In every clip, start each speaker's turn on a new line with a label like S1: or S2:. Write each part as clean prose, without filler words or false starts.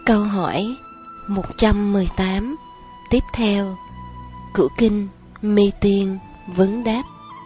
S1: Câu hỏi 118 tiếp theo của kinh Mi Tiên vấn đáp.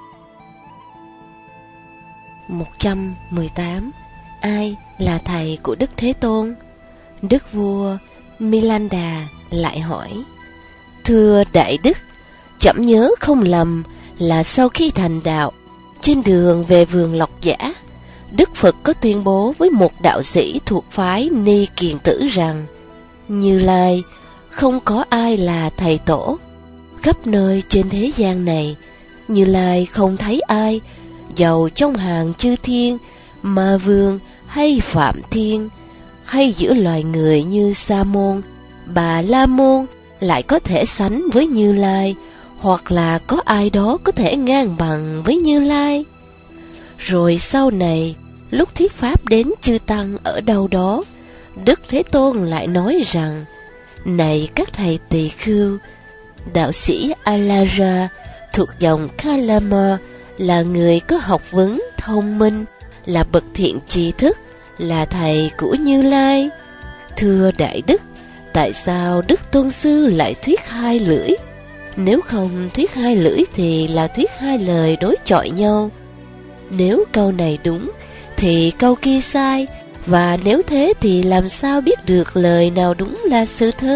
S1: 118. Ai là thầy của Đức Thế Tôn? Đức vua Milanda lại hỏi: Thưa Đại Đức, trẫm nhớ không lầm là sau khi thành đạo, trên đường về vườn Lộc Giả, Đức Phật có tuyên bố với một đạo sĩ thuộc phái Ni Kiền Tử rằng Như Lai không có ai là thầy tổ. Khắp nơi trên thế gian này, Như Lai không thấy ai, dầu trong hàng chư thiên, Ma Vương hay Phạm Thiên, hay giữa loài người như Sa Môn, Bà La Môn lại có thể sánh với Như Lai, hoặc là có ai đó có thể ngang bằng với Như Lai. Rồi sau này, lúc thuyết pháp đến chư tăng ở đâu đó, Đức Thế Tôn lại nói rằng: Này các thầy tỳ khưu, đạo sĩ Alara thuộc dòng Kalama là người có học vấn thông minh, là bậc thiện tri thức, là thầy của Như Lai. Thưa Đại Đức, tại sao Đức Tôn Sư lại thuyết hai lưỡi? Nếu không thuyết hai lưỡi thì là thuyết hai lời đối chọi nhau. Nếu câu này đúng thì câu kia sai, và nếu thế thì làm sao biết được lời nào đúng là sự thật?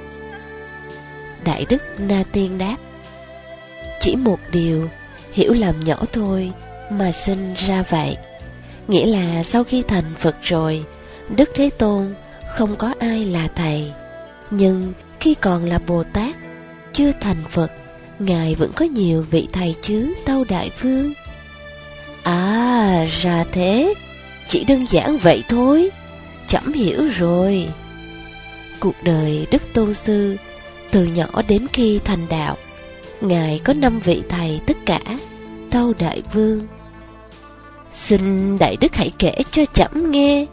S1: Đại Đức Na Tiên đáp: Chỉ một điều, hiểu lầm nhỏ thôi mà sinh ra vậy. Nghĩa là sau khi thành Phật rồi, Đức Thế Tôn không có ai là thầy. Nhưng khi còn là Bồ Tát, chưa thành Phật, Ngài vẫn có nhiều vị thầy chứ, Tâu Đại Vương. À, ra thế, chỉ đơn giản vậy thôi, trẫm hiểu rồi. Cuộc đời Đức Tôn Sư, từ nhỏ đến khi thành đạo, Ngài có 5 vị thầy tất cả, Tâu Đại Vương. Xin Đại Đức hãy kể cho trẫm nghe.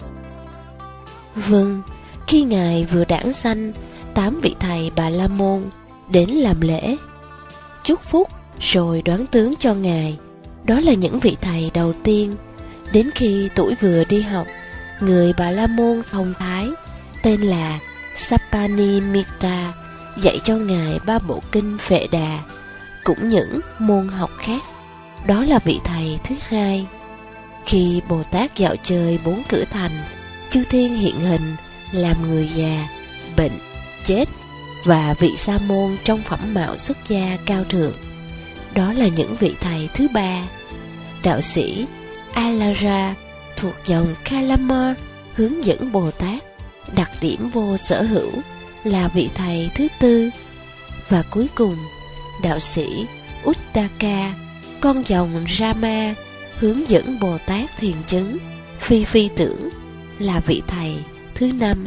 S1: Vâng, khi Ngài vừa đản sanh, 8 vị thầy Bà La Môn đến làm lễ, chúc phúc rồi đoán tướng cho Ngài. Đó là những vị thầy đầu tiên. Đến khi tuổi vừa đi học, người Bà La Môn thông thái tên là Sapanimita dạy cho Ngài 3 bộ kinh Phệ Đà, cũng những môn học khác. Đó là vị thầy thứ hai. Khi Bồ Tát dạo chơi 4 cửa thành, chư thiên hiện hình làm người già, bệnh, chết, và vị Sa Môn trong phẩm mạo xuất gia cao thượng. Đó là những vị thầy thứ ba. Đạo sĩ Alara thuộc dòng Kalama hướng dẫn Bồ Tát, đặc điểm vô sở hữu, là vị thầy thứ tư. Và cuối cùng, đạo sĩ Uttaka, con dòng Rama, hướng dẫn Bồ Tát thiền chứng, phi tưởng, là vị thầy thứ 5.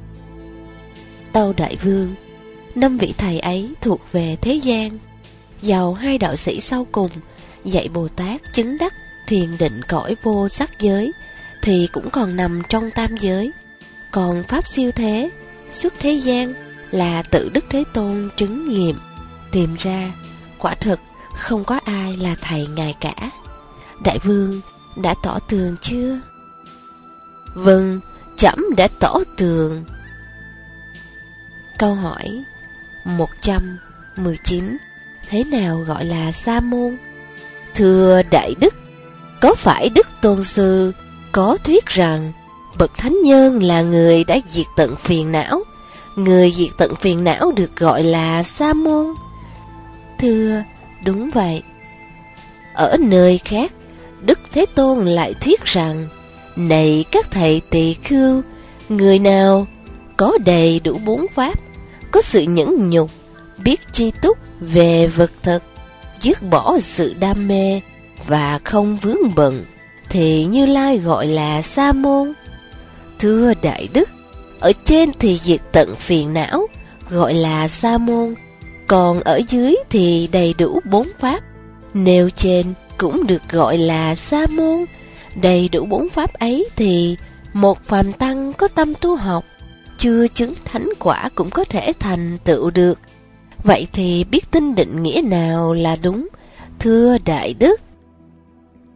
S1: Tâu Đại Vương, 5 vị thầy ấy thuộc về thế gian. Dầu 2 đạo sĩ sau cùng dạy Bồ Tát chứng đắc thiền định cõi vô sắc giới thì cũng còn nằm trong tam giới. Còn pháp siêu thế xuất thế gian là tự Đức Thế Tôn chứng nghiệm tìm ra. Quả thực không có ai là thầy Ngài cả. Đại Vương đã tỏ tường chưa? Vâng, trẫm đã tỏ tường. Câu hỏi 119. Thế nào gọi là Sa Môn? Thưa Đại Đức, có phải Đức Tôn Sư có thuyết rằng bậc thánh nhân là người đã diệt tận phiền não? Người diệt tận phiền não được gọi là Sa Môn. Thưa, đúng vậy. Ở nơi khác, Đức Thế Tôn lại thuyết rằng: Này các thầy tỳ khưu, người nào có đầy đủ 4 pháp, có sự nhẫn nhục, biết chi túc về vật thực, dứt bỏ sự đam mê và không vướng bận, thì Như Lai gọi là Sa Môn. Thưa Đại Đức, ở trên thì diệt tận phiền não, gọi là Sa Môn, còn ở dưới thì đầy đủ 4 pháp, nêu trên cũng được gọi là Sa Môn. Đầy đủ 4 pháp ấy thì một phàm tăng có tâm tu học, chưa chứng thánh quả cũng có thể thành tựu được. Vậy thì biết tin định nghĩa nào là đúng, thưa Đại Đức?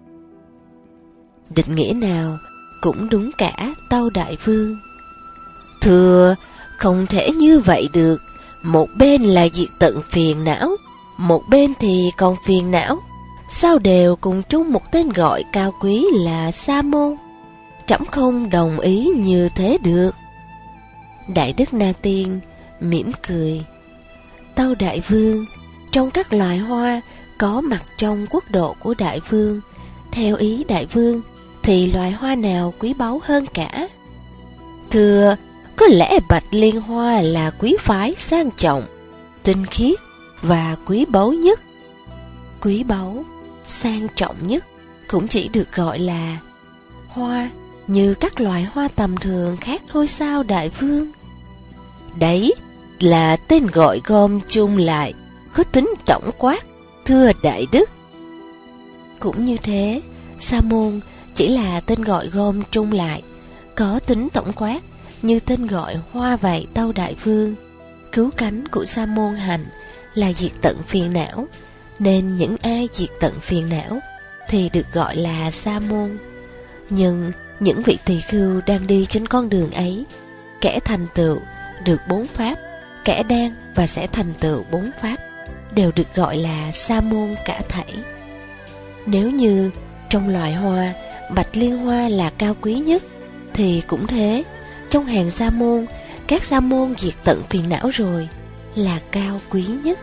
S1: Định nghĩa nào cũng đúng cả, Tâu Đại Vương. Thưa, không thể như vậy được. Một bên là diệt tận phiền não, một bên thì còn phiền não. Sao đều cùng chung một tên gọi cao quý là Sa môn? Trẫm không đồng ý như thế được. Đại Đức Na Tiên mỉm cười. Tâu Đại Vương, trong các loài hoa có mặt trong quốc độ của Đại Vương, theo ý Đại Vương thì loài hoa nào quý báu hơn cả? Thưa, có lẽ bạch liên hoa là quý phái sang trọng, tinh khiết và quý báu nhất. Quý báu, sang trọng nhất cũng chỉ được gọi là hoa như các loài hoa tầm thường khác thôi sao Đại Vương? Đấy là tên gọi gom chung lại, có tính tổng quát, thưa Đại Đức. Cũng như thế, Sa môn chỉ là tên gọi gom chung lại, có tính tổng quát như tên gọi hoa vậy tâu Đại Vương. Cứu cánh của Sa môn hành là diệt tận phiền não, nên những ai diệt tận phiền não thì được gọi là Sa môn. Nhưng những vị tỳ khưu đang đi trên con đường ấy, kẻ thành tựu được 4 pháp, kẻ đang và sẽ thành tựu 4 pháp, đều được gọi là Sa môn cả thảy. Nếu như trong loài hoa, bạch liên hoa là cao quý nhất, thì cũng thế, trong hàng sa môn, các sa môn diệt tận phiền não rồi là cao quý nhất.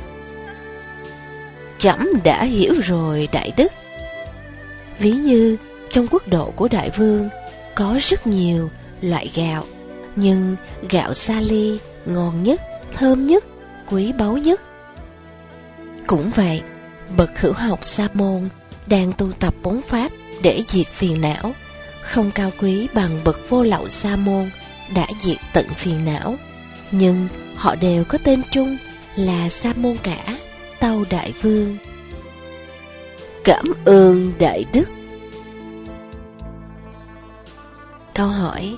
S1: Trẫm đã hiểu rồi Đại Đức. Ví như trong quốc độ của Đại Vương có rất nhiều loại gạo, nhưng gạo sa ly ngon nhất, thơm nhất, quý báu nhất. Cũng vậy, bậc hữu học sa môn đang tu tập 4 pháp để diệt phiền não, không cao quý bằng bậc vô lậu sa môn đã diệt tận phiền não, nhưng họ đều có tên chung là sa môn cả, tâu Đại Vương. Cảm ơn Đại Đức. Câu hỏi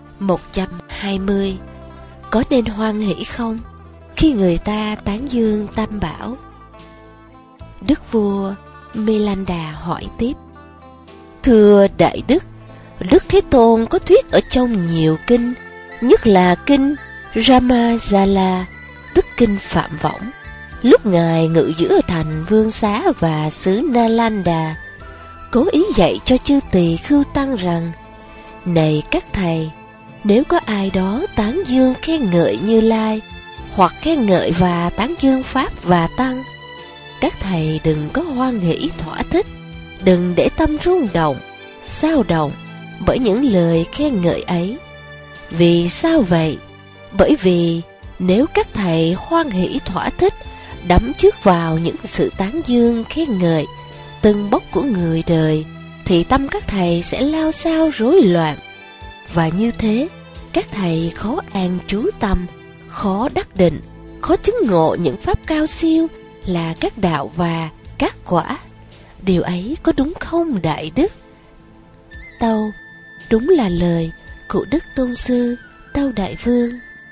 S1: 120. Có nên hoan hỷ không khi người ta tán dương Tam Bảo? Đức vua Milanda hỏi tiếp. Thưa Đại Đức, Đức Thế Tôn có thuyết ở trong nhiều kinh, nhất là kinh Ramajala, tức kinh Phạm Võng. Lúc Ngài ngự giữ ở thành Vương Xá và xứ Nalanda, cố ý dạy cho chư tỳ khưu tăng rằng: này các thầy, nếu có ai đó tán dương khen ngợi Như Lai, hoặc khen ngợi và tán dương Pháp và Tăng, các thầy đừng có hoan hỷ thỏa thích, đừng để tâm rung động, xao động bởi những lời khen ngợi ấy. Vì sao vậy? Bởi vì nếu các thầy hoan hỷ thỏa thích, đắm chước vào những sự tán dương khen ngợi tâng bốc của người đời, thì tâm các thầy sẽ lao xao rối loạn, và như thế các thầy khó an trú tâm, khó đắc định, khó chứng ngộ những pháp cao siêu là các đạo và các quả. Điều ấy có đúng không Đại Đức? Tâu: đúng là lời của Đức Tôn Sư, tâu Đại Vương.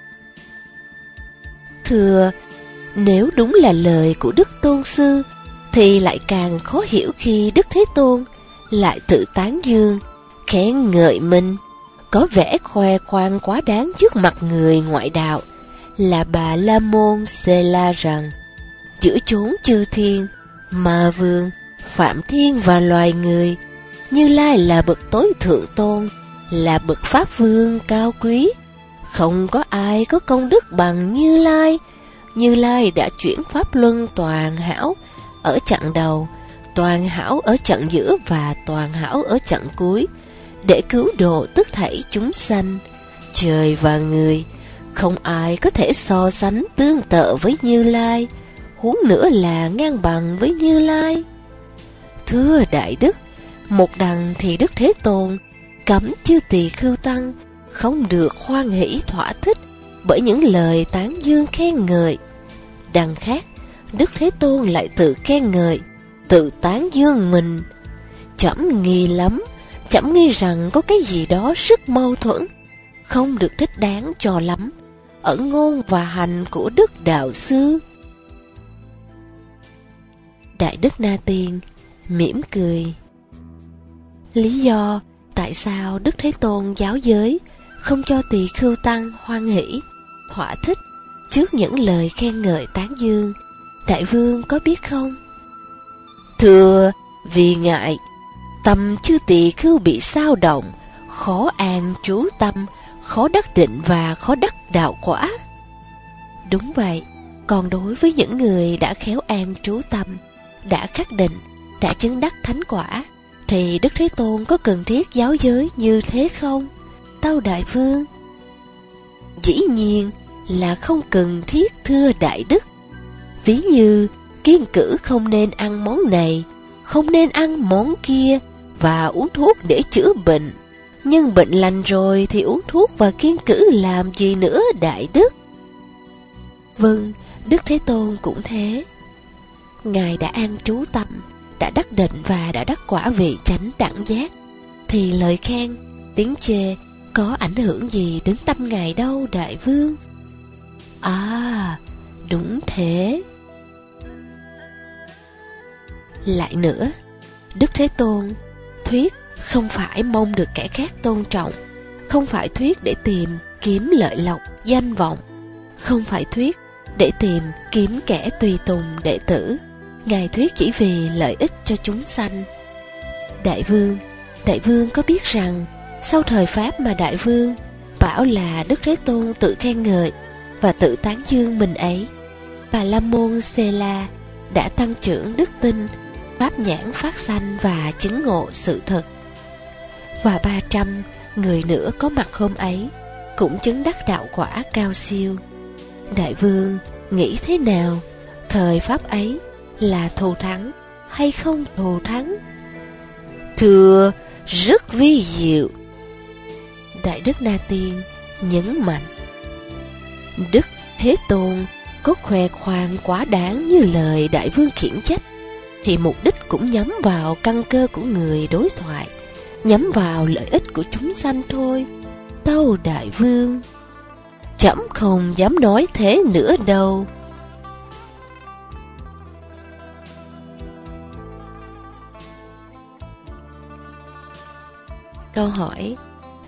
S1: Thưa, nếu đúng là lời của Đức Tôn Sư, thì lại càng khó hiểu khi Đức Thế Tôn lại tự tán dương, khen ngợi mình, có vẻ khoe khoang quá đáng trước mặt người ngoại đạo là Bà La Môn Xê La rằng: giữa chốn chư thiên, Ma Vương, Phạm Thiên và loài người, Như Lai là bậc tối thượng tôn, là bậc Pháp Vương cao quý. Không có ai có công đức bằng Như Lai. Như Lai đã chuyển pháp luân toàn hảo ở chặng đầu, toàn hảo ở chặng giữa và toàn hảo ở chặng cuối, để cứu độ tất thảy chúng sanh, trời và người. Không ai có thể so sánh tương tự với Như Lai, huống nữa là ngang bằng với Như Lai. Thưa Đại Đức, một đằng thì Đức Thế Tôn cấm chư tỳ khưu tăng không được hoan hỷ thỏa thích bởi những lời tán dương khen ngợi. Đằng khác, Đức Thế Tôn lại tự khen ngợi, tự tán dương mình. Trẫm nghi lắm, trẫm nghi rằng có cái gì đó rất mâu thuẫn, không được thích đáng cho lắm ở ngôn và hành của Đức Đạo Sư. Đại Đức Na Tiên mỉm cười. Lý do tại sao Đức Thế Tôn giáo giới không cho tỳ khưu tăng hoan hỷ, thỏa thích trước những lời khen ngợi tán dương. Đại vương có biết không? Thưa, vì ngại tâm chư tỳ khưu bị xao động, khó an trú tâm, khó đắc định và khó đắc đạo quả. Đúng vậy, còn đối với những người đã khéo an trú tâm, đã khắc định, đã chứng đắc thánh quả, thì Đức Thế Tôn có cần thiết giáo giới như thế không, tâu đại vương? Dĩ nhiên là không cần thiết, thưa đại đức. Ví như kiêng cữ không nên ăn món này, không nên ăn món kia, và uống thuốc để chữa bệnh. Nhưng bệnh lành rồi thì uống thuốc và kiêng cữ làm gì nữa, đại đức? Vâng, Đức Thế Tôn cũng thế. Ngài đã an trú tâm, đã đắc định và đã đắc quả vị chánh đẳng giác, thì lời khen, tiếng chê có ảnh hưởng gì đến tâm Ngài đâu, đại vương? À, đúng thế. Lại nữa, Đức Thế Tôn thuyết không phải mong được kẻ khác tôn trọng, không phải thuyết để tìm kiếm lợi lộc, danh vọng, không phải thuyết để tìm kiếm kẻ tùy tùng đệ tử. Ngài thuyết chỉ vì lợi ích cho chúng sanh. Đại vương có biết rằng sau thời Pháp mà đại vương bảo là Đức Thế Tôn tự khen ngợi và tự tán dương mình ấy, Bà La Môn Xê La đã tăng trưởng đức tin, pháp nhãn phát sanh và chứng ngộ sự thật. Và 300 người nữa có mặt hôm ấy cũng chứng đắc đạo quả cao siêu. Đại vương nghĩ thế nào? Thời Pháp ấy là thù thắng hay không thù thắng? Thưa, rất vi diệu. Đại đức Na Tiên nhấn mạnh, Đức Thế Tôn có khoe khoang quá đáng như lời đại vương khiển trách, thì mục đích cũng nhắm vào căn cơ của người đối thoại, nhắm vào lợi ích của chúng sanh thôi, tâu đại vương. Trẫm không dám nói thế nữa đâu. Câu hỏi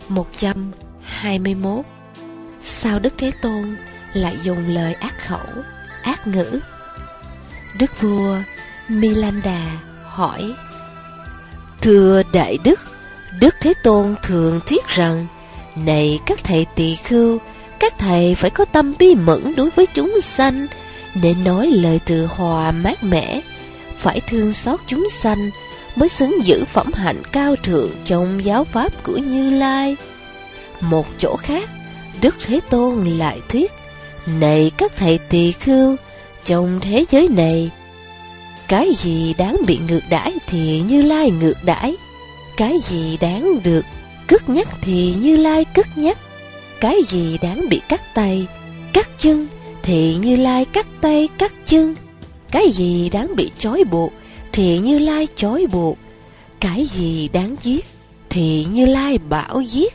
S1: 121. Sao Đức Thế Tôn lại dùng lời ác khẩu, ác ngữ? Đức vua Milanda hỏi, thưa đại đức, Đức Thế Tôn thường thuyết rằng, này các thầy tỳ khưu, các thầy phải có tâm bi mẫn đối với chúng sanh, nên nói lời từ hòa mát mẻ, phải thương xót chúng sanh, mới xứng giữ phẩm hạnh cao thượng trong giáo pháp của Như Lai. Một chỗ khác, Đức Thế Tôn lại thuyết, này các thầy tỳ khưu, trong thế giới này, cái gì đáng bị ngược đãi thì Như Lai ngược đãi, cái gì đáng được cất nhắc thì Như Lai cất nhắc, cái gì đáng bị cắt tay, cắt chân thì Như Lai cắt tay, cắt chân, cái gì đáng bị trói buộc thì Như Lai trói buộc, cái gì đáng giết thì Như Lai bảo giết.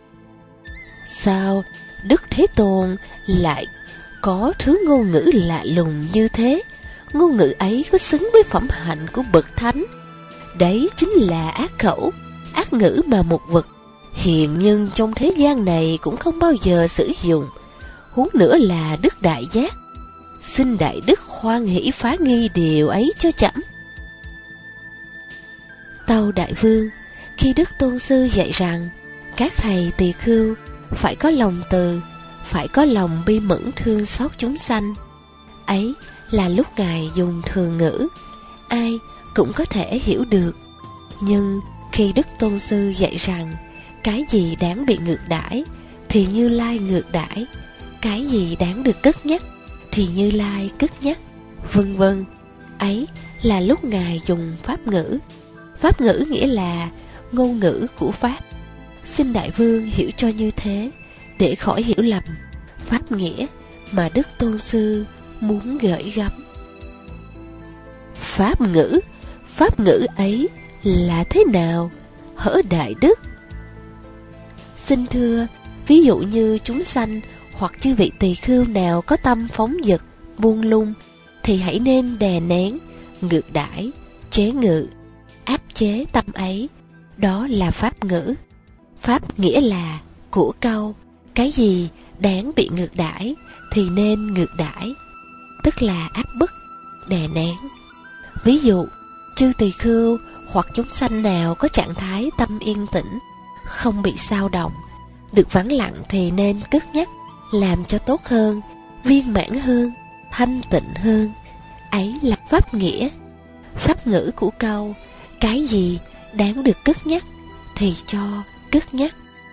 S1: Sao Đức Thế Tôn lại có thứ ngôn ngữ lạ lùng như thế? Ngôn ngữ ấy có xứng với phẩm hạnh của bậc thánh? Đấy chính là ác khẩu, ác ngữ mà một vật hiền nhân trong thế gian này cũng không bao giờ sử dụng, huống nữa là Đức Đại Giác. Xin đại đức hoan hỷ phá nghi điều ấy cho trẫm. Tâu đại vương, khi Đức Tôn Sư dạy rằng các thầy tỳ khưu phải có lòng từ, phải có lòng bi mẫn thương xót chúng sanh, ấy là lúc Ngài dùng thường ngữ, ai cũng có thể hiểu được. Nhưng khi Đức Tôn Sư dạy rằng cái gì đáng bị ngược đãi thì Như Lai ngược đãi, cái gì đáng được cất nhắc thì Như Lai cất nhắc, vân vân, ấy là lúc Ngài dùng pháp ngữ. Pháp ngữ nghĩa là ngôn ngữ của Pháp. Xin đại vương hiểu cho như thế, để khỏi hiểu lầm pháp nghĩa mà Đức Tôn Sư muốn gửi gắm. Pháp ngữ ấy là thế nào, hỡi đại đức? Xin thưa, ví dụ như chúng sanh hoặc chư vị tỳ khưu nào có tâm phóng dật, buông lung, thì hãy nên đè nén, ngược đãi, chế ngự, áp chế tâm ấy. Đó là pháp ngữ. Pháp nghĩa là của câu cái gì đáng bị ngược đãi thì nên ngược đãi, tức là áp bức, đè nén. Ví dụ, chư tỳ khưu hoặc chúng sanh nào có trạng thái tâm yên tĩnh, không bị xao động, được vắng lặng thì nên cất nhắc, làm cho tốt hơn, viên mãn hơn, thanh tịnh hơn. Ấy là pháp nghĩa. Pháp ngữ của câu cái gì đáng được cất nhắc thì cho cất nhắc.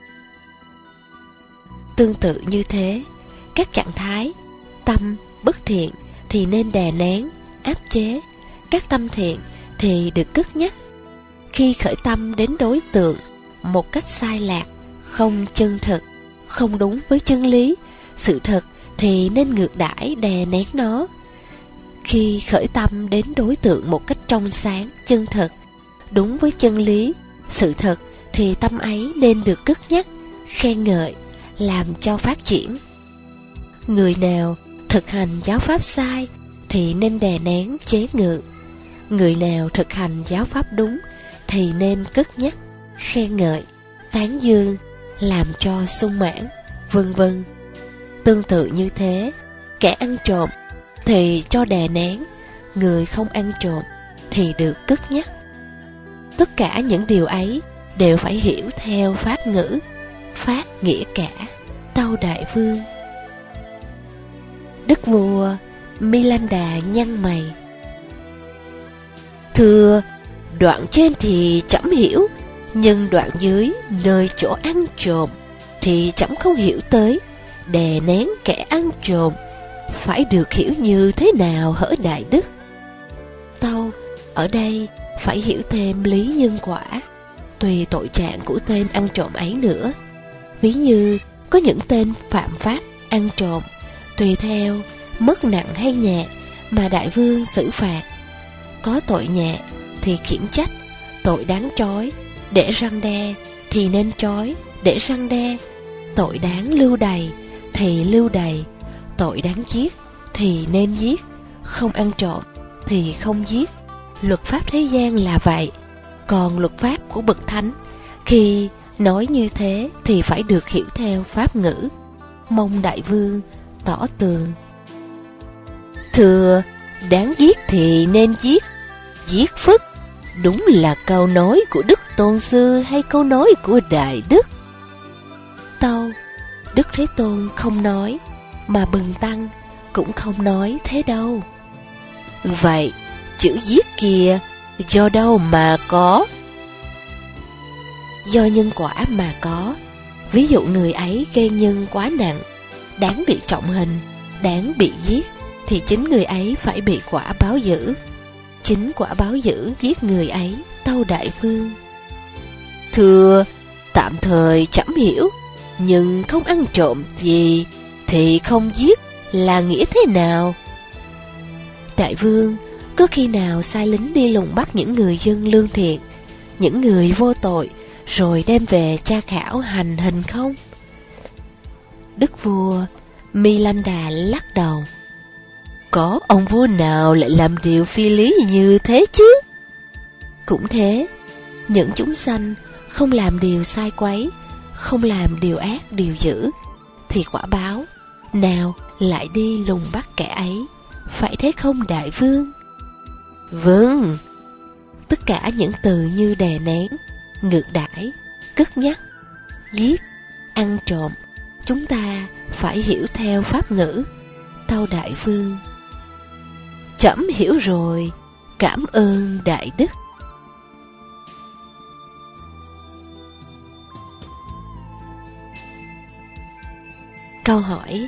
S1: Tương tự như thế, các trạng thái tâm bất thiện thì nên đè nén, áp chế. Các tâm thiện thì được cất nhắc. Khi khởi tâm đến đối tượng một cách sai lạc, không chân thực, không đúng với chân lý, sự thật thì nên ngược đãi, đè nén nó. Khi khởi tâm đến đối tượng một cách trong sáng, chân thực, đúng với chân lý, sự thật thì tâm ấy nên được cất nhắc, khen ngợi, làm cho phát triển. Người nào thực hành giáo pháp sai thì nên đè nén, chế ngự. Người nào thực hành giáo pháp đúng thì nên cất nhắc, khen ngợi, tán dương, làm cho sung mãn, vân vân. Tương tự như thế, kẻ ăn trộm thì cho đè nén, người không ăn trộm thì được cất nhắc. Tất cả những điều ấy đều phải hiểu theo pháp ngữ, phát nghĩa cả, tâu đại vương. Đức vua Milanda nhăn mày: thưa, đoạn trên thì trẫm hiểu, nhưng đoạn dưới nơi chỗ ăn trộm thì trẫm không hiểu tới. Đè nén kẻ ăn trộm phải được hiểu như thế nào hỡi đại đức? Tâu, ở đây phải hiểu thêm lý nhân quả, tùy tội trạng của tên ăn trộm ấy nữa. Ví như có những tên phạm pháp ăn trộm, tùy theo mất nặng hay nhẹ mà đại vương xử phạt. Có tội nhẹ thì khiển trách, tội đáng trói để răn đe thì nên trói để răn đe, tội đáng lưu đày thì lưu đày, tội đáng giết thì nên giết, không ăn trộm thì không giết. Luật pháp thế gian là vậy. Còn luật pháp của bậc thánh, khi nói như thế thì phải được hiểu theo pháp ngữ. Mong đại vương tỏ tường. Thưa, đáng giết thì nên giết, giết phức, đúng là câu nói của Đức Tôn Sư hay câu nói của Đại Đức? Tâu, Đức Thế Tôn không nói, mà Bần Tăng cũng không nói thế đâu. Vậy chữ giết kia do đâu mà có? Do nhân quả mà có. Ví dụ người ấy gây nhân quá nặng, đáng bị trọng hình, đáng bị giết, thì chính người ấy phải bị quả báo dữ. Chính quả báo dữ giết người ấy, tâu đại vương. Thưa, tạm thời trẫm hiểu, nhưng không ăn trộm gì thì không giết là nghĩa thế nào? Đại vương, có khi nào sai lính đi lùng bắt những người dân lương thiện, những người vô tội, rồi đem về tra khảo hành hình không? Đức vua Milanda lắc đầu. Có ông vua nào lại làm điều phi lý như thế chứ? Cũng thế, những chúng sanh không làm điều sai quấy, không làm điều ác điều dữ, thì quả báo nào lại đi lùng bắt kẻ ấy, phải thế không đại vương? Vâng. Tất cả những từ như đè nén, ngược đãi, cất nhắc, giết, ăn trộm, chúng ta phải hiểu theo pháp ngữ, tâu đại vương. Trẫm hiểu rồi, cảm ơn đại đức. Câu hỏi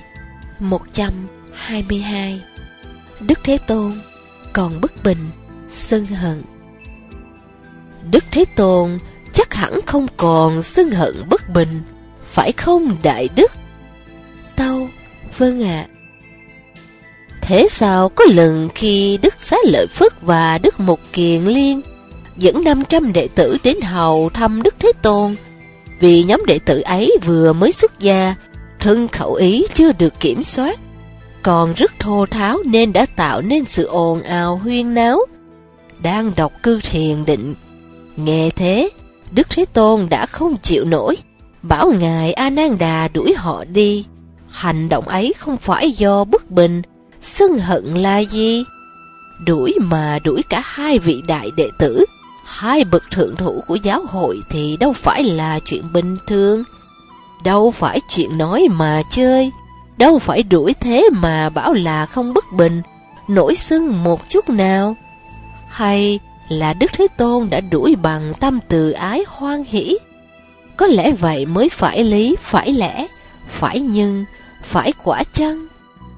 S1: 122. Đức Thế Tôn còn bất bình, sân hận. Đức Thế Tôn chắc hẳn không còn sân hận bất bình, phải không đại đức? Tâu, vâng ạ. Thế sao có lần khi Đức Xá Lợi Phất và Đức Mục Kiền Liên dẫn 500 đệ tử đến hầu thăm Đức Thế Tôn, vì nhóm đệ tử ấy vừa mới xuất gia, thân khẩu ý chưa được kiểm soát, còn rất thô tháo nên đã tạo nên sự ồn ào huyên náo. Đang đọc cư thiền định, nghe thế, Đức Thế Tôn đã không chịu nổi, bảo ngài A Nan Đà đuổi họ đi. Hành động ấy không phải do bất bình, sân hận là gì? Đuổi mà đuổi cả hai vị đại đệ tử, hai bậc thượng thủ của giáo hội thì đâu phải là chuyện bình thường, đâu phải chuyện nói mà chơi, đâu phải đuổi thế mà bảo là không bất bình, nổi sưng một chút nào. Hay là Đức Thế Tôn đã đuổi bằng tâm từ ái hoan hỷ? Có lẽ vậy mới phải lý, phải lẽ, phải nhân, phải quả chân.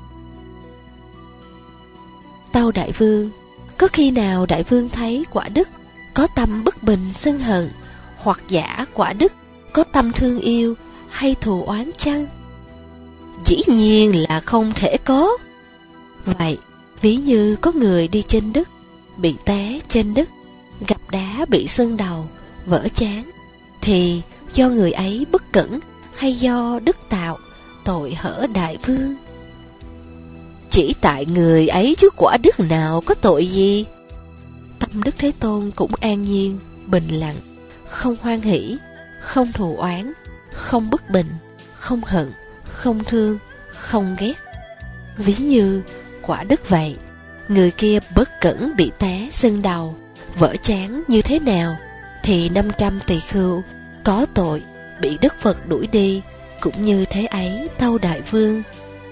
S1: Tâu Đại Vương: có khi nào Đại Vương thấy quả đức có tâm bất bình sân hận, hoặc giả quả đức có tâm thương yêu hay thù oán chăng? Dĩ nhiên là không thể có. Vậy, ví như có người đi trên đất, bị té trên đất, gặp đá bị sưng đầu, vỡ trán, thì do người ấy bất cẩn hay do đức tạo, tội hở Đại Vương? Chỉ tại người ấy chứ quả đức nào có tội gì. Tâm Đức Thế Tôn cũng an nhiên, bình lặng, không hoan hỷ, không thù oán, không bất bình, không hận, không thương, không ghét. Ví như quả đức vậy, người kia bất cẩn bị té sưng đầu, vỡ trán như thế nào, thì 500 tỳ khưu có tội bị Đức Phật đuổi đi cũng như thế ấy, tâu Đại Vương.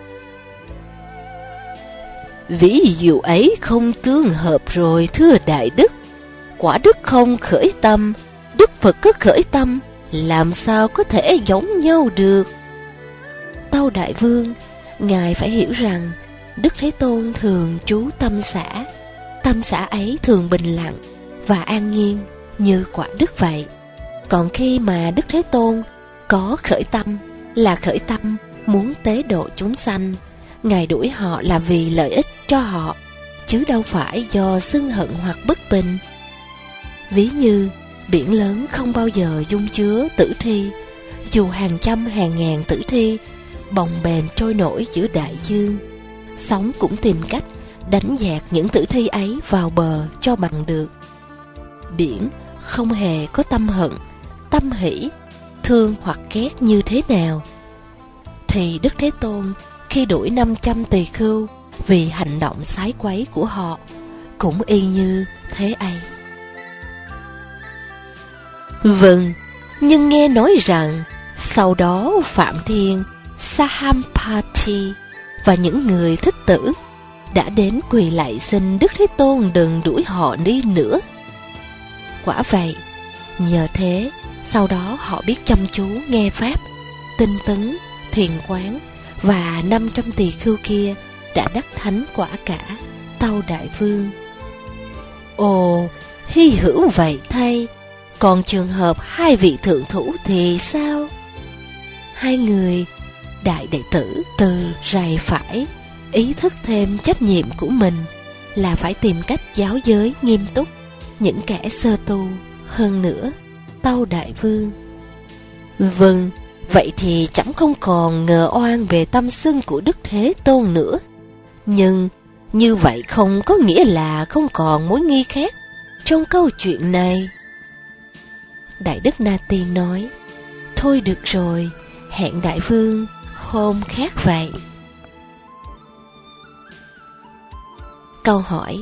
S1: Ví dụ ấy không tương hợp rồi, thưa Đại Đức. Quả đức không khởi tâm, Đức Phật có khởi tâm, làm sao có thể giống nhau được? Tâu Đại Vương, ngài phải hiểu rằng Đức Thế Tôn thường trú tâm xã ấy thường bình lặng và an nhiên như quả đức vậy. Còn khi mà Đức Thế Tôn có khởi tâm, là khởi tâm muốn tế độ chúng sanh, ngài đuổi họ là vì lợi ích cho họ, chứ đâu phải do sân hận hoặc bất bình. Ví như biển lớn không bao giờ dung chứa tử thi, dù hàng trăm hàng ngàn tử thi bồng bềnh trôi nổi giữa đại dương, sóng cũng tìm cách đánh dạt những tử thi ấy vào bờ cho bằng được. Biển không hề có tâm hận, tâm hỷ, thương hoặc ghét như thế nào, thì Đức Thế Tôn khi đuổi 500 tỳ khưu vì hành động sái quấy của họ cũng y như thế ấy. Vâng, nhưng nghe nói rằng sau đó Phạm Thiên, Sahampati và những người thích tử đã đến quỳ lạy xin Đức Thế Tôn đừng đuổi họ đi nữa. Quả vậy, nhờ thế sau đó họ biết chăm chú nghe pháp, tinh tấn, thiền quán, và 500 tỳ khưu kia đã đắc thánh quả cả, tâu Đại Vương. Ồ, hy hữu vậy thay. Còn trường hợp hai vị thượng thủ thì sao? Hai người đại đệ tử từ rày phải ý thức thêm trách nhiệm của mình là phải tìm cách giáo giới nghiêm túc những kẻ sơ tu hơn nữa, tâu Đại Vương. Vâng, vậy thì chẳng không còn ngờ oan về tâm sân của Đức Thế Tôn nữa. Nhưng như vậy không có nghĩa là không còn mối nghi khác trong câu chuyện này. Đại Đức Na Tiên nói: thôi được rồi, hẹn Đại Vương hôm khác vậy. Câu hỏi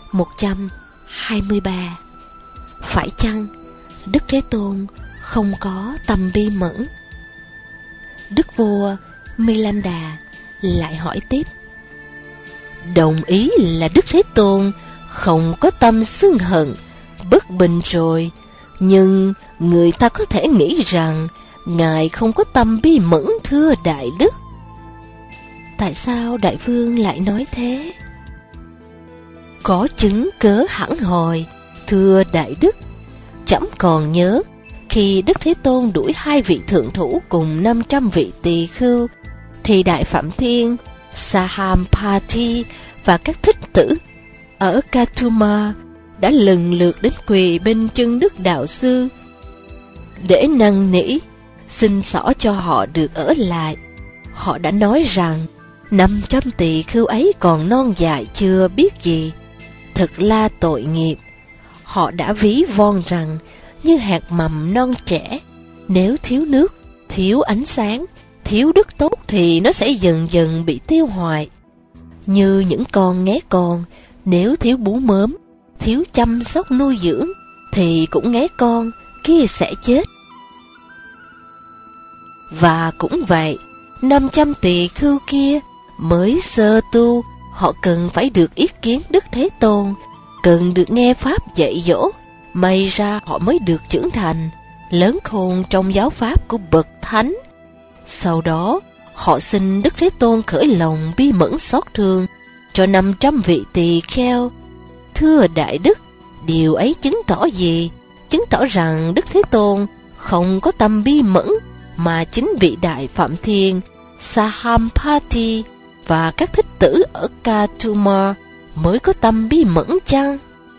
S1: 123: phải chăng Đức Thế Tôn không có tâm bi mẫn? Đức vua Milanda lại hỏi tiếp: đồng ý là Đức Thế Tôn không có tâm sân hận, bất bình rồi, nhưng người ta có thể nghĩ rằng Ngài không có tâm bi mẫn, thưa Đại Đức. Tại sao Đại Vương lại nói thế? Có chứng cớ hẳn hoi, thưa Đại Đức. Chấm còn nhớ khi Đức Thế Tôn đuổi hai vị thượng thủ cùng 500 vị tỳ khưu, thì Đại Phạm Thiên, Sahampati và các thích tử ở Katuma đã lần lượt đến quỳ bên chân Đức Đạo Sư để năn nỉ xin xỏ cho họ được ở lại. Họ đã nói rằng 500 tỳ khưu ấy còn non dại chưa biết gì, thật là tội nghiệp. Họ đã ví von rằng như hạt mầm non trẻ, nếu thiếu nước thiếu ánh sáng, thiếu đức tốt thì nó sẽ dần dần bị tiêu hoại. Như những con nghé con, nếu thiếu bú mớm, thiếu chăm sóc nuôi dưỡng, thì cũng nghé con kia sẽ chết. Và cũng vậy, 500 tỳ khưu kia mới sơ tu, họ cần phải được ý kiến Đức Thế Tôn, cần được nghe Pháp dạy dỗ, may ra họ mới được trưởng thành, lớn khôn trong giáo Pháp của Bậc Thánh. Sau đó, họ xin Đức Thế Tôn khởi lòng bi mẫn xót thương cho 500 vị tỳ kheo. Thưa Đại Đức, điều ấy chứng tỏ gì? Chứng tỏ rằng Đức Thế Tôn không có tâm bi mẫn, mà chính vị Đại Phạm Thiên, Sahampati và các thích tử ở Katuma mới có tâm bi mẫn chăng?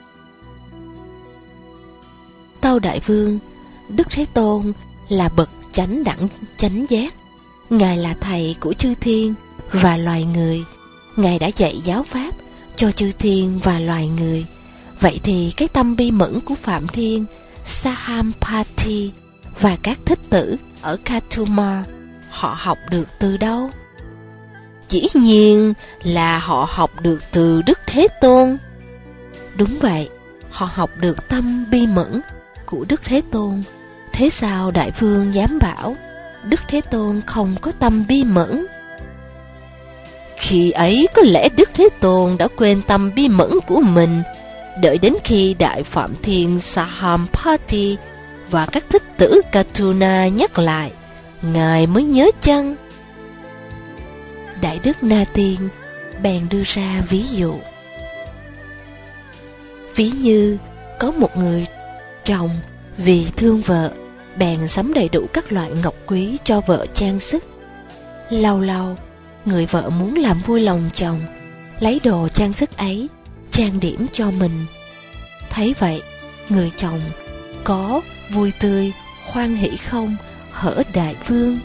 S1: Tâu Đại Vương, Đức Thế Tôn là bậc chánh đẳng chánh giác. Ngài là thầy của chư thiên và loài người. Ngài đã dạy giáo pháp cho chư thiên và loài người. Vậy thì cái tâm bi mẫn của Phạm Thiên, Sahampati và các thích tử ở Katuma, họ học được từ đâu? Dĩ nhiên là họ học được từ Đức Thế Tôn. Đúng vậy, họ học được tâm bi mẫn của Đức Thế Tôn. Thế sao Đại Vương dám bảo Đức Thế Tôn không có tâm bi mẫn? Khi ấy có lẽ Đức Thế Tôn đã quên tâm bi mẫn của mình, đợi đến khi Đại Phạm Thiên Sahampati và các thích tử Katuna nhắc lại, Ngài mới nhớ chăng? Đại Đức Na Tiên bèn đưa ra ví dụ. Ví như có một người chồng vì thương vợ, bèn sắm đầy đủ các loại ngọc quý cho vợ trang sức. Lâu lâu, người vợ muốn làm vui lòng chồng, lấy đồ trang sức ấy trang điểm cho mình. Thấy vậy, người chồng có vui tươi, hoan hỷ không, hở Đại Vương?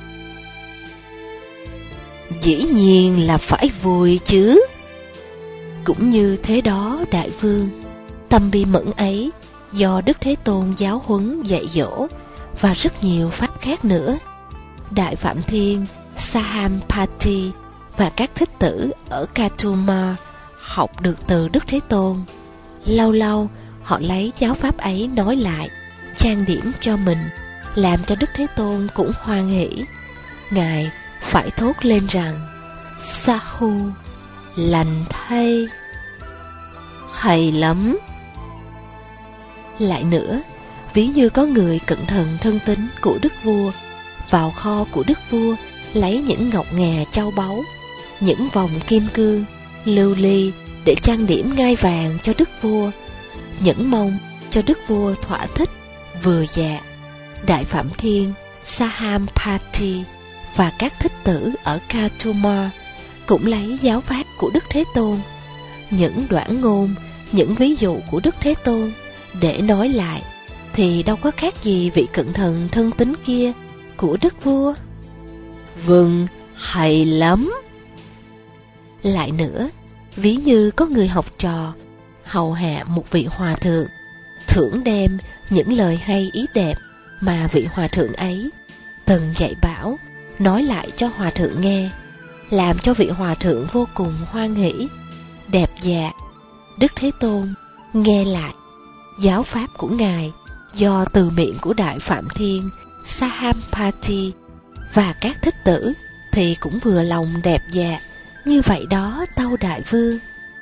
S1: Dĩ nhiên là phải vui chứ. Cũng như thế đó Đại Vương, tâm bi mẫn ấy do Đức Thế Tôn giáo huấn dạy dỗ và rất nhiều pháp khác nữa. Đại Phạm Thiên, Sahampati và các thích tử ở Katuma học được từ Đức Thế Tôn. Lâu lâu họ lấy giáo pháp ấy nói lại, trang điểm cho mình, làm cho Đức Thế Tôn cũng hoan hỷ. Ngài phải thốt lên rằng: Sahu, lành thay, hay lắm. Lại nữa, ví như có người cẩn thận thân tín của đức vua vào kho của đức vua lấy những ngọc ngà châu báu, những vòng kim cương, lưu ly để trang điểm ngai vàng cho đức vua, nhẫn mong cho đức vua thỏa thích vừa dạ. Đại Phạm Thiên, Sahampati và các thích tử ở Katuma cũng lấy giáo pháp của Đức Thế Tôn, những đoạn ngôn, những ví dụ của Đức Thế Tôn để nói lại, thì đâu có khác gì vị cận thần thân tín kia của đức vua. Vâng, hay lắm. Lại nữa, ví như có người học trò hầu hạ một vị hòa thượng, thưởng đem những lời hay ý đẹp mà vị hòa thượng ấy từng dạy bảo nói lại cho hòa thượng nghe, làm cho vị hòa thượng vô cùng hoan hỷ, đẹp dạ. Đức Thế Tôn nghe lại giáo pháp của Ngài do từ miệng của Đại Phạm Thiên, Sahampati và các thích tử thì cũng vừa lòng đẹp dạ. Như vậy đó tâu Đại Vương.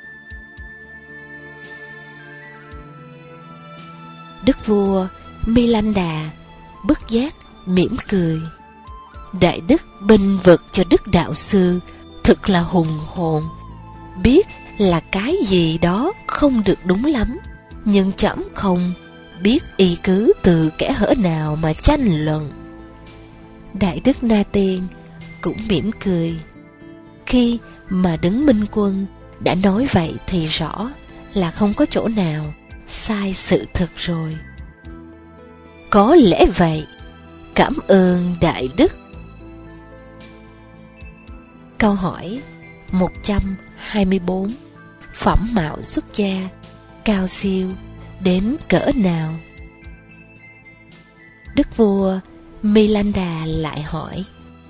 S1: Đức vua Milanda bất giác mỉm cười. Đại đức bênh vực cho đức đạo sư thật là hùng hồn, biết là cái gì đó không được đúng lắm, nhưng trẫm không biết y cứ từ kẻ hở nào mà tranh luận. Đại đức Na Tiên cũng mỉm cười. Khi mà Đứng Minh Quân đã nói vậy thì rõ là không có chỗ nào sai sự thật rồi. Có lẽ vậy. Cảm ơn Đại Đức. Câu hỏi 124. Phẩm mạo xuất gia cao siêu đến cỡ nào? Đức vua Milanda lại hỏi: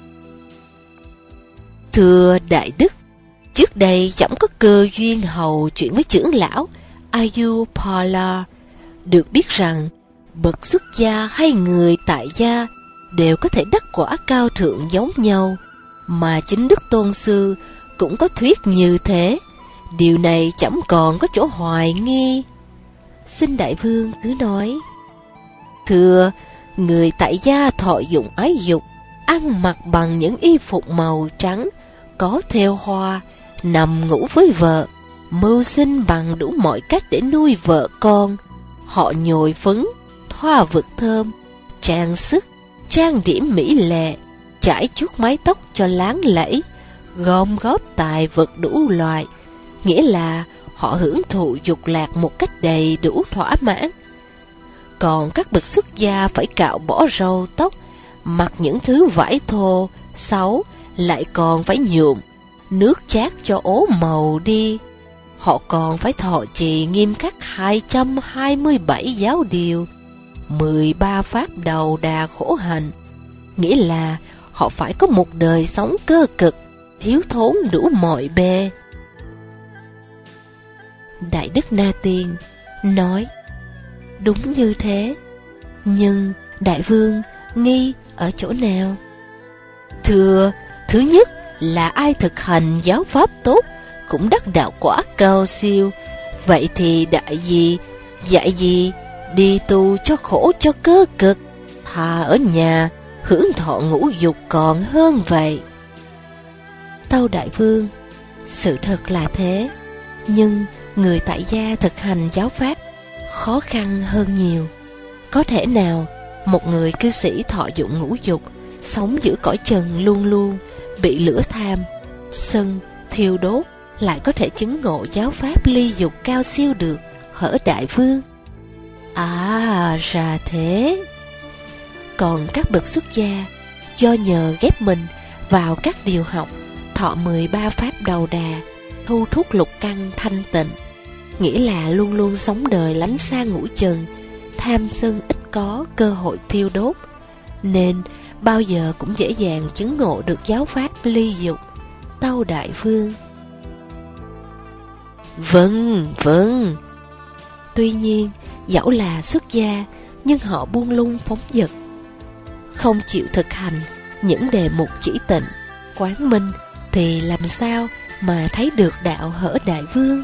S1: Thưa Đại Đức, trước đây chẳng có cơ duyên hầu chuyện với trưởng lão Ayurpala. Được biết rằng bậc xuất gia hay người tại gia đều có thể đắc quả cao thượng giống nhau, mà chính Đức Tôn Sư cũng có thuyết như thế. Điều này chẳng còn có chỗ hoài nghi. Xin Đại Vương cứ nói. Thưa, người tại gia thọ dụng ái dục, ăn mặc bằng những y phục màu trắng, có thêu hoa, nằm ngủ với vợ, mưu sinh bằng đủ mọi cách để nuôi vợ con. Họ nhồi phấn, thoa vực thơm, trang sức, trang điểm mỹ lệ, chải chuốt mái tóc cho láng lẫy, gom góp tài vật đủ loại. Nghĩa là họ hưởng thụ dục lạc một cách đầy đủ thỏa mãn. Còn các bậc xuất gia phải cạo bỏ râu tóc, mặc những thứ vải thô, xấu, lại còn phải nhuộm nước chát cho ố màu đi. Họ còn phải thọ trì nghiêm khắc 227 giáo điều, 13 pháp đầu đà khổ hạnh. Nghĩa là họ phải có một đời sống cơ cực, thiếu thốn đủ mọi bề. Đại Đức Na Tiên nói: Đúng như thế, nhưng Đại Vương nghi ở chỗ nào? Thưa, thứ nhất là ai thực hành giáo pháp tốt cũng đắc đạo quả cao siêu. Vậy thì dạy gì đi tu cho khổ cho cơ cực, thà ở nhà hưởng thọ ngũ dục còn hơn vậy. Tâu Đại Vương, sự thật là thế, nhưng người tại gia thực hành giáo pháp khó khăn hơn nhiều. Có thể nào một người cư sĩ thọ dụng ngũ dục, sống giữa cõi trần luôn luôn bị lửa tham, sân, thiêu đốt, lại có thể chứng ngộ giáo pháp ly dục cao siêu được, hở Đại Vương? À, ra thế. Còn các bậc xuất gia, do nhờ ghép mình vào các điều học, thọ 13 pháp đầu đà, thu thúc lục căn thanh tịnh, nghĩa là luôn luôn sống đời lánh xa ngũ trần, tham sân ít có cơ hội thiêu đốt, nên bao giờ cũng dễ dàng chứng ngộ được giáo pháp ly dục. Tâu Đại Vương. Vâng. Tuy nhiên, dẫu là xuất gia, nhưng họ buông lung phóng dật, không chịu thực hành những đề mục chỉ tịnh, quán minh, thì làm sao mà thấy được đạo hở Đại Vương?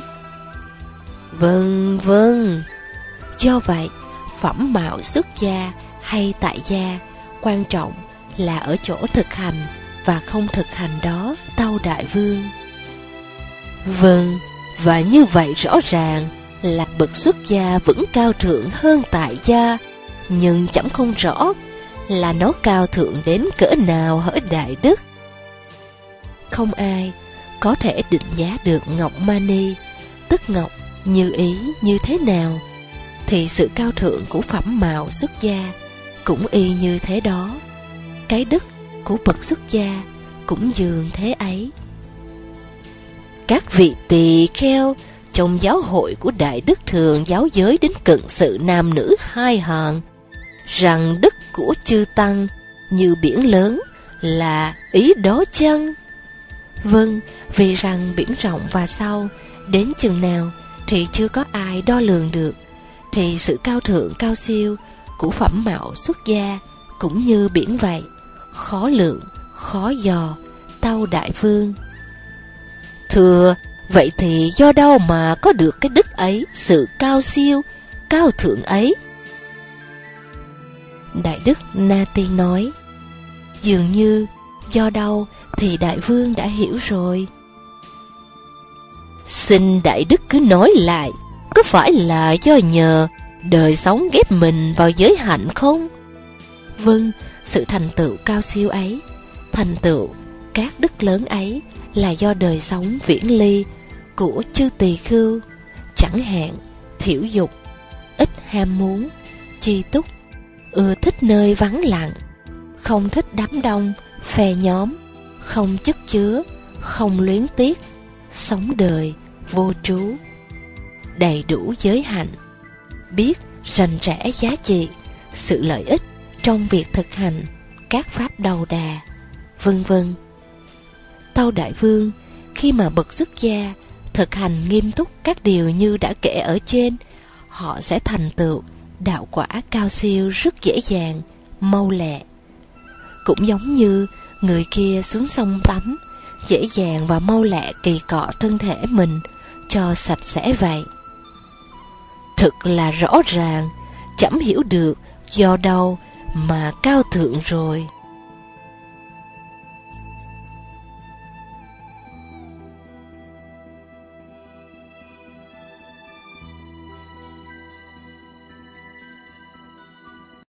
S1: Vâng. Do vậy, phẩm mạo xuất gia hay tại gia, quan trọng là ở chỗ thực hành và không thực hành đó, tâu Đại Vương. Vâng, và như vậy rõ ràng là bậc xuất gia vẫn cao thượng hơn tại gia, nhưng chẳng không rõ là nó cao thượng đến cỡ nào hỡi Đại Đức. Không ai có thể định giá được ngọc mani, tức ngọc như ý như thế nào, thì sự cao thượng của phẩm mạo xuất gia cũng y như thế đó. Cái đức của bậc xuất gia cũng dường thế ấy. Các vị tỳ kheo trong giáo hội của Đại Đức thường giáo giới đến cận sự nam nữ hai hàng, rằng đức của chư tăng như biển lớn, là ý đó chăng? Vâng, vì rằng biển rộng và sâu đến chừng nào thì chưa có ai đo lường được, thì sự cao thượng cao siêu của phẩm mạo xuất gia cũng như biển vậy, khó lượng, khó dò, tâu Đại Vương. Thưa, vậy thì do đâu mà có được cái đức ấy, sự cao siêu, cao thượng ấy? Đại Đức Na Tiên nói: Dường như do đâu thì Đại Vương đã hiểu rồi. Xin Đại Đức cứ nói lại, có phải là do nhờ đời sống ghép mình vào giới hạnh không? Vâng, sự thành tựu cao siêu ấy, thành tựu các đức lớn ấy là do đời sống viễn ly của chư tỳ khưu, chẳng hạn thiểu dục, ít ham muốn, chi túc, ưa thích nơi vắng lặng, không thích đám đông, phe nhóm, không chất chứa, không luyến tiếc, sống đời vô trú, đầy đủ giới hạnh, biết rành rẽ giá trị, sự lợi ích trong việc thực hành các pháp đầu đà, vân vân. Tâu Đại Vương khi mà bậc xuất gia thực hành nghiêm túc các điều như đã kể ở trên, họ sẽ thành tựu đạo quả cao siêu rất dễ dàng, mau lẹ. Cũng giống như người kia xuống sông tắm, dễ dàng và mau lẹ kỳ cọ thân thể mình cho sạch sẽ vậy. Thực là rõ ràng, chẳng hiểu được do đâu mà cao thượng rồi.